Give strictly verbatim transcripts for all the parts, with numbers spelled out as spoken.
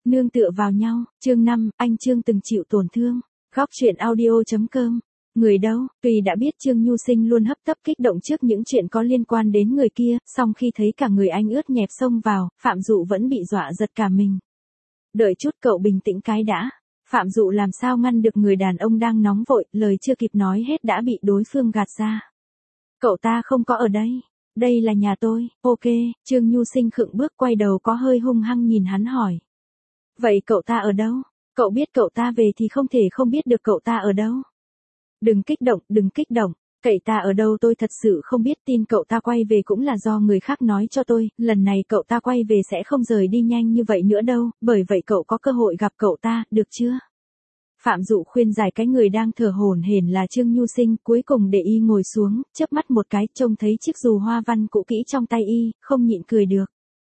nương tựa vào nhau, chương năm, anh Trương từng chịu tổn thương. Góc truyện audio.com. Người đâu, tuy đã biết Trương Nhu Sinh luôn hấp tấp kích động trước những chuyện có liên quan đến người kia, song khi thấy cả người anh ướt nhẹp xông vào, Phạm Dụ vẫn bị dọa giật cả mình. Đợi chút cậu bình tĩnh cái đã. Phạm Dụ làm sao ngăn được người đàn ông đang nóng vội, lời chưa kịp nói hết đã bị đối phương gạt ra. Cậu ta không có ở đây. Đây là nhà tôi, ok, Trương Nhu Sinh khựng bước quay đầu có hơi hung hăng nhìn hắn hỏi. Vậy cậu ta ở đâu? Cậu biết cậu ta về thì không thể không biết được cậu ta ở đâu. Đừng kích động, đừng kích động, cậu ta ở đâu tôi thật sự không biết, tin cậu ta quay về cũng là do người khác nói cho tôi, lần này cậu ta quay về sẽ không rời đi nhanh như vậy nữa đâu, bởi vậy cậu có cơ hội gặp cậu ta, được chưa? Phạm Dụ khuyên giải cái người đang thở hổn hển là Trương Nhu Sinh, cuối cùng để y ngồi xuống, chớp mắt một cái, trông thấy chiếc dù hoa văn cũ kỹ trong tay y, không nhịn cười được.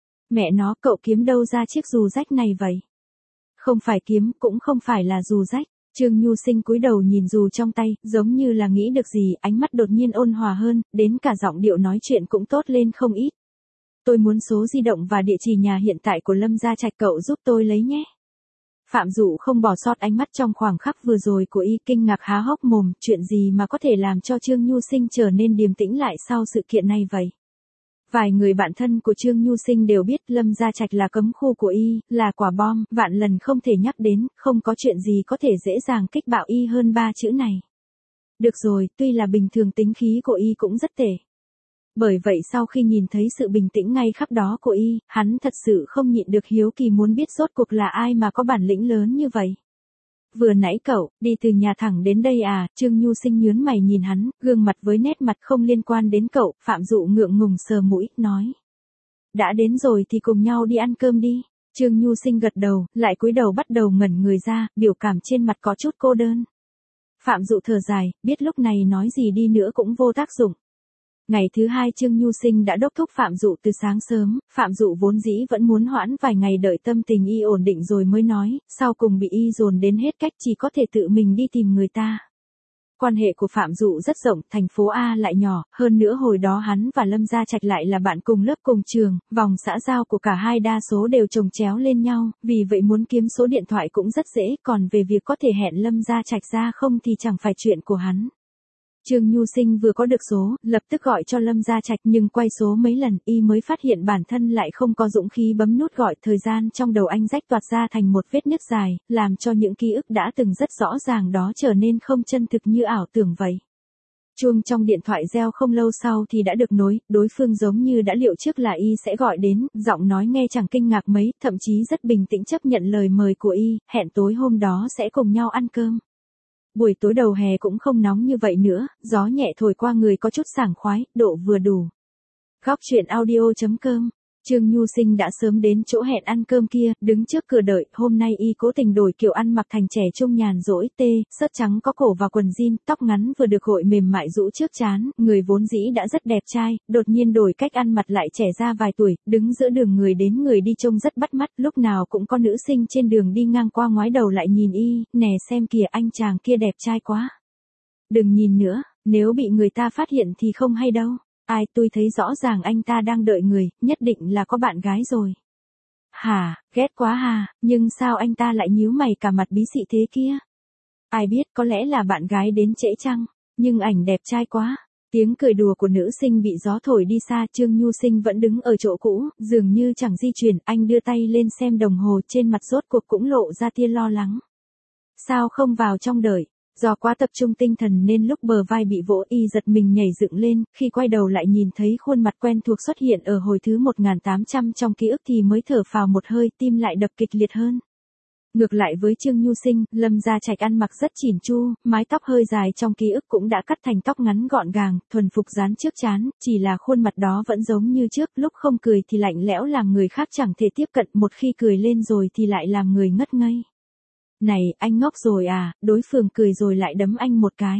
Mẹ nó, cậu kiếm đâu ra chiếc dù rách này vậy? Không phải kiếm, cũng không phải là dù rách. Trương Nhu Sinh cúi đầu nhìn dù trong tay, giống như là nghĩ được gì, ánh mắt đột nhiên ôn hòa hơn, đến cả giọng điệu nói chuyện cũng tốt lên không ít. Tôi muốn số di động và địa chỉ nhà hiện tại của Lâm Gia Trạch, cậu giúp tôi lấy nhé. Phạm Dụ không bỏ sót ánh mắt trong khoảng khắc vừa rồi của y, kinh ngạc há hốc mồm, chuyện gì mà có thể làm cho Trương Nhu Sinh trở nên điềm tĩnh lại sau sự kiện này vậy? Vài người bạn thân của Trương Nhu Sinh đều biết Lâm Gia Trạch là cấm khu của y, là quả bom, vạn lần không thể nhắc đến, không có chuyện gì có thể dễ dàng kích bạo y hơn ba chữ này. Được rồi, tuy là bình thường tính khí của y cũng rất tệ. Bởi vậy sau khi nhìn thấy sự bình tĩnh ngay khắp đó của y, hắn thật sự không nhịn được hiếu kỳ muốn biết rốt cuộc là ai mà có bản lĩnh lớn như vậy. Vừa nãy cậu, đi từ nhà thẳng đến đây à, Trương Nhu Sinh nhướng mày nhìn hắn, gương mặt với nét mặt không liên quan đến cậu, Phạm Dụ ngượng ngùng sờ mũi, nói. Đã đến rồi thì cùng nhau đi ăn cơm đi. Trương Nhu Sinh gật đầu, lại cúi đầu bắt đầu ngẩn người ra, biểu cảm trên mặt có chút cô đơn. Phạm Dụ thở dài, biết lúc này nói gì đi nữa cũng vô tác dụng. Ngày thứ hai Trương Nhu Sinh đã đốc thúc Phạm Dụ từ sáng sớm, Phạm Dụ vốn dĩ vẫn muốn hoãn vài ngày đợi tâm tình y ổn định rồi mới nói, sau cùng bị y dồn đến hết cách chỉ có thể tự mình đi tìm người ta. Quan hệ của Phạm Dụ rất rộng, thành phố A lại nhỏ, hơn nữa hồi đó hắn và Lâm Gia Trạch lại là bạn cùng lớp cùng trường, vòng xã giao của cả hai đa số đều chồng chéo lên nhau, vì vậy muốn kiếm số điện thoại cũng rất dễ, còn về việc có thể hẹn Lâm Gia Trạch ra không thì chẳng phải chuyện của hắn. Trương Nhu Sinh vừa có được số, lập tức gọi cho Lâm Gia Trạch nhưng quay số mấy lần y mới phát hiện bản thân lại không có dũng khí bấm nút gọi, thời gian trong đầu anh rách toạc ra thành một vết nứt dài, làm cho những ký ức đã từng rất rõ ràng đó trở nên không chân thực như ảo tưởng vậy. Chuông trong điện thoại reo không lâu sau thì đã được nối, đối phương giống như đã liệu trước là y sẽ gọi đến, giọng nói nghe chẳng kinh ngạc mấy, thậm chí rất bình tĩnh chấp nhận lời mời của y, hẹn tối hôm đó sẽ cùng nhau ăn cơm. Buổi tối đầu hè cũng không nóng như vậy nữa, gió nhẹ thổi qua người có chút sảng khoái, độ vừa đủ. Góc truyện audio.com. Trương Nhu Sinh đã sớm đến chỗ hẹn ăn cơm kia, đứng trước cửa đợi, hôm nay y cố tình đổi kiểu ăn mặc thành trẻ trung nhàn rỗi, tê, sớt trắng có cổ và quần jean, tóc ngắn vừa được gội mềm mại rũ trước trán, người vốn dĩ đã rất đẹp trai, đột nhiên đổi cách ăn mặc lại trẻ ra vài tuổi, đứng giữa đường người đến người đi trông rất bắt mắt, lúc nào cũng có nữ sinh trên đường đi ngang qua ngoái đầu lại nhìn y, nè xem kìa anh chàng kia đẹp trai quá. Đừng nhìn nữa, nếu bị người ta phát hiện thì không hay đâu. Ai, tôi thấy rõ ràng anh ta đang đợi người, nhất định là có bạn gái rồi. Hả, ghét quá hà, nhưng sao anh ta lại nhíu mày cả mặt bí xị thế kia? Ai biết, có lẽ là bạn gái đến trễ chăng, nhưng ảnh đẹp trai quá. Tiếng cười đùa của nữ sinh bị gió thổi đi xa, Trương Nhu Sinh vẫn đứng ở chỗ cũ, dường như chẳng di chuyển, anh đưa tay lên xem đồng hồ, trên mặt rốt cuộc cũng lộ ra tia lo lắng. Sao không vào trong đợi? Do quá tập trung tinh thần nên lúc bờ vai bị vỗ y giật mình nhảy dựng lên, khi quay đầu lại nhìn thấy khuôn mặt quen thuộc xuất hiện ở hồi thứ một nghìn tám trăm trong ký ức thì mới thở phào một hơi, tim lại đập kịch liệt hơn. Ngược lại với Trương Nhu Sinh, Lâm Gia Trạch ăn mặc rất chỉn chu, mái tóc hơi dài trong ký ức cũng đã cắt thành tóc ngắn gọn gàng, thuần phục dán trước trán, chỉ là khuôn mặt đó vẫn giống như trước, lúc không cười thì lạnh lẽo làm người khác chẳng thể tiếp cận, một khi cười lên rồi thì lại làm người ngất ngây. Này, anh ngốc rồi à, đối phương cười rồi lại đấm anh một cái.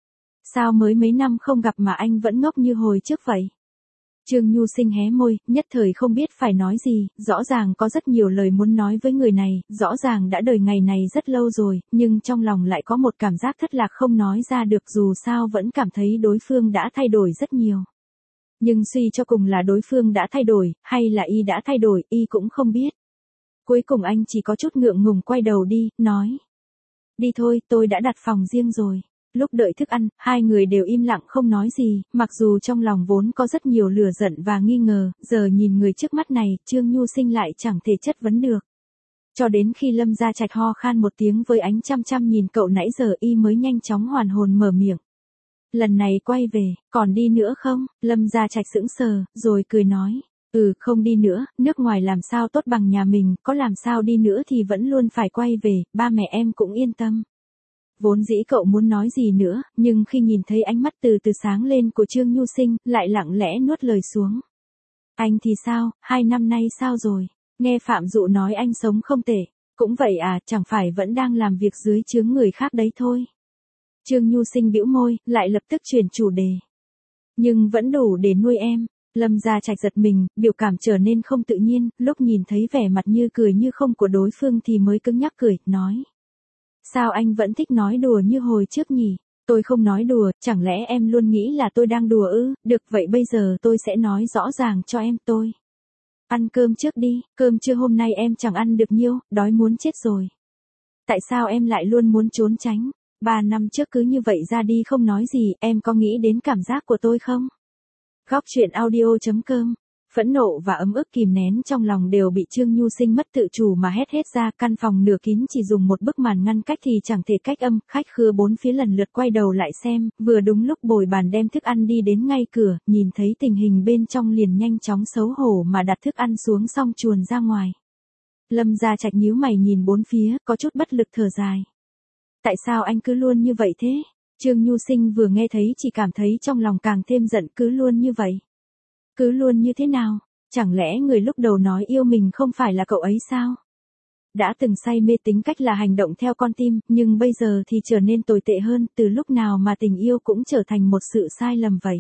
Sao mới mấy năm không gặp mà anh vẫn ngốc như hồi trước vậy? Trương Nhu Sinh hé môi, nhất thời không biết phải nói gì, rõ ràng có rất nhiều lời muốn nói với người này, rõ ràng đã đợi ngày này rất lâu rồi, nhưng trong lòng lại có một cảm giác thất lạc không nói ra được, dù sao vẫn cảm thấy đối phương đã thay đổi rất nhiều. Nhưng suy cho cùng là đối phương đã thay đổi, hay là y đã thay đổi, y cũng không biết. Cuối cùng anh chỉ có chút ngượng ngùng quay đầu đi, nói. Đi thôi, tôi đã đặt phòng riêng rồi. Lúc đợi thức ăn, hai người đều im lặng không nói gì, mặc dù trong lòng vốn có rất nhiều lửa giận và nghi ngờ, giờ nhìn người trước mắt này, Trương Nhu Sinh lại chẳng thể chất vấn được. Cho đến khi Lâm Gia Trạch ho khan một tiếng với ánh chăm chăm nhìn cậu nãy giờ y mới nhanh chóng hoàn hồn mở miệng. Lần này quay về, còn đi nữa không? Lâm Gia Trạch sững sờ, rồi cười nói. Ừ, không đi nữa, nước ngoài làm sao tốt bằng nhà mình, có làm sao đi nữa thì vẫn luôn phải quay về, ba mẹ em cũng yên tâm. Vốn dĩ cậu muốn nói gì nữa, nhưng khi nhìn thấy ánh mắt từ từ sáng lên của Trương Nhu Sinh, lại lặng lẽ nuốt lời xuống. Anh thì sao, hai năm nay sao rồi? Nghe Phạm Dụ nói anh sống không tệ. Cũng vậy à, chẳng phải vẫn đang làm việc dưới chướng người khác đấy thôi. Trương Nhu Sinh bĩu môi, lại lập tức chuyển chủ đề. Nhưng vẫn đủ để nuôi em. Lâm Gia Trạch giật mình, biểu cảm trở nên không tự nhiên, lúc nhìn thấy vẻ mặt như cười như không của đối phương thì mới cứng nhắc cười, nói. Sao anh vẫn thích nói đùa như hồi trước nhỉ? Tôi không nói đùa, chẳng lẽ em luôn nghĩ là tôi đang đùa ư? Được vậy bây giờ tôi sẽ nói rõ ràng cho em tôi. Ăn cơm trước đi, cơm trưa hôm nay em chẳng ăn được nhiêu, đói muốn chết rồi. Tại sao em lại luôn muốn trốn tránh? Ba năm trước cứ như vậy ra đi không nói gì, em có nghĩ đến cảm giác của tôi không? Góc truyện audio chấm com. Phẫn nộ và ấm ức kìm nén trong lòng đều bị Trương Nhu Sinh mất tự chủ mà hét hết ra, căn phòng nửa kín chỉ dùng một bức màn ngăn cách thì chẳng thể cách âm, khách khứa bốn phía lần lượt quay đầu lại xem, vừa đúng lúc bồi bàn đem thức ăn đi đến ngay cửa, nhìn thấy tình hình bên trong liền nhanh chóng xấu hổ mà đặt thức ăn xuống xong chuồn ra ngoài. Lâm Gia Trạch nhíu mày nhìn bốn phía, có chút bất lực thở dài. Tại sao anh cứ luôn như vậy thế? Trương Nhu Sinh vừa nghe thấy chỉ cảm thấy trong lòng càng thêm giận, cứ luôn như vậy. Cứ luôn như thế nào? Chẳng lẽ người lúc đầu nói yêu mình không phải là cậu ấy sao? Đã từng say mê tính cách là hành động theo con tim, nhưng bây giờ thì trở nên tồi tệ hơn, từ lúc nào mà tình yêu cũng trở thành một sự sai lầm vậy.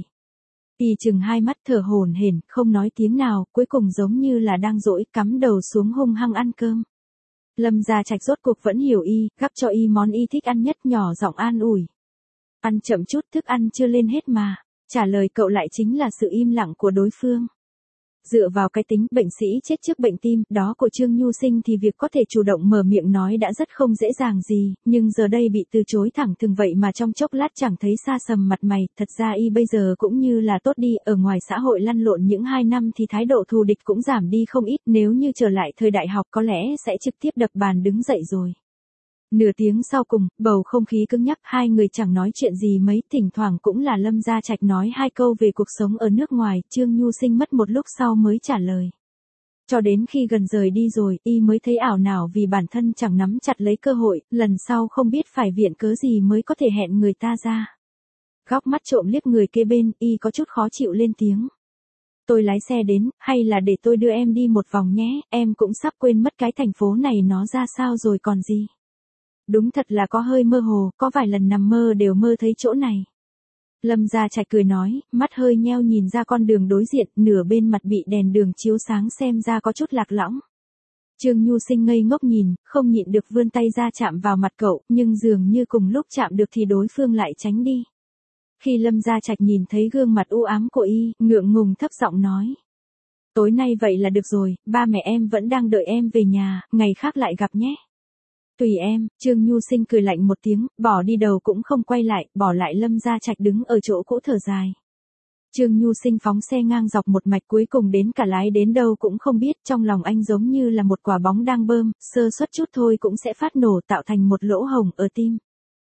Y chừng hai mắt thở hổn hển, không nói tiếng nào, cuối cùng giống như là đang dỗi, cắm đầu xuống hung hăng ăn cơm. Lâm Gia Trạch rốt cuộc vẫn hiểu y, gắp cho y món y thích ăn nhất, nhỏ giọng an ủi. Ăn chậm chút, thức ăn chưa lên hết mà. Trả lời cậu lại chính là sự im lặng của đối phương. Dựa vào cái tính bệnh sĩ chết trước bệnh tim đó của Trương Nhu Sinh thì việc có thể chủ động mở miệng nói đã rất không dễ dàng gì, nhưng giờ đây bị từ chối thẳng thừng vậy mà trong chốc lát chẳng thấy xa sầm mặt mày, thật ra y bây giờ cũng như là tốt đi, ở ngoài xã hội lăn lộn những hai năm thì thái độ thù địch cũng giảm đi không ít, nếu như trở lại thời đại học có lẽ sẽ trực tiếp đập bàn đứng dậy rồi. Nửa tiếng sau cùng, bầu không khí cứng nhắc, hai người chẳng nói chuyện gì mấy, thỉnh thoảng cũng là Lâm Gia Trạch nói hai câu về cuộc sống ở nước ngoài, Trương Nhu Sinh mất một lúc sau mới trả lời. Cho đến khi gần rời đi rồi, y mới thấy ảo não vì bản thân chẳng nắm chặt lấy cơ hội, lần sau không biết phải viện cớ gì mới có thể hẹn người ta ra. Góc mắt trộm liếc người kế bên, y có chút khó chịu lên tiếng. Tôi lái xe đến, hay là để tôi đưa em đi một vòng nhé, em cũng sắp quên mất cái thành phố này nó ra sao rồi còn gì. Đúng thật là có hơi mơ hồ, có vài lần nằm mơ đều mơ thấy chỗ này. Lâm Gia Trạch cười nói, mắt hơi nheo nhìn ra con đường đối diện, nửa bên mặt bị đèn đường chiếu sáng xem ra có chút lạc lõng. Trương Nhu Sinh ngây ngốc nhìn, không nhịn được vươn tay ra chạm vào mặt cậu, nhưng dường như cùng lúc chạm được thì đối phương lại tránh đi. Khi Lâm Gia Trạch nhìn thấy gương mặt u ám của y, ngượng ngùng thấp giọng nói. Tối nay vậy là được rồi, ba mẹ em vẫn đang đợi em về nhà, ngày khác lại gặp nhé. Tùy em, Trương Nhu Sinh cười lạnh một tiếng, bỏ đi đầu cũng không quay lại, bỏ lại Lâm Gia Trạch đứng ở chỗ cũ thở dài. Trương Nhu Sinh phóng xe ngang dọc một mạch cuối cùng đến cả lái đến đâu cũng không biết, trong lòng anh giống như là một quả bóng đang bơm, sơ suất chút thôi cũng sẽ phát nổ tạo thành một lỗ hổng ở tim.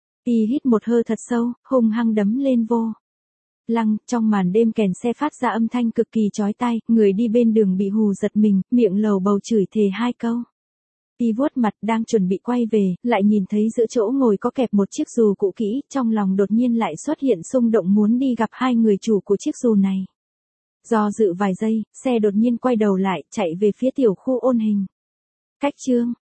Y hít một hơi thật sâu, hung hăng đấm lên vô. Lăng, trong màn đêm kèn xe phát ra âm thanh cực kỳ chói tai, người đi bên đường bị hù giật mình, miệng lầu bầu chửi thề hai câu. Y vuốt mặt đang chuẩn bị quay về, lại nhìn thấy giữa chỗ ngồi có kẹp một chiếc dù cũ kỹ, trong lòng đột nhiên lại xuất hiện xung động muốn đi gặp hai người chủ của chiếc dù này. Do dự vài giây, xe đột nhiên quay đầu lại, chạy về phía tiểu khu ôn hình. Cách chương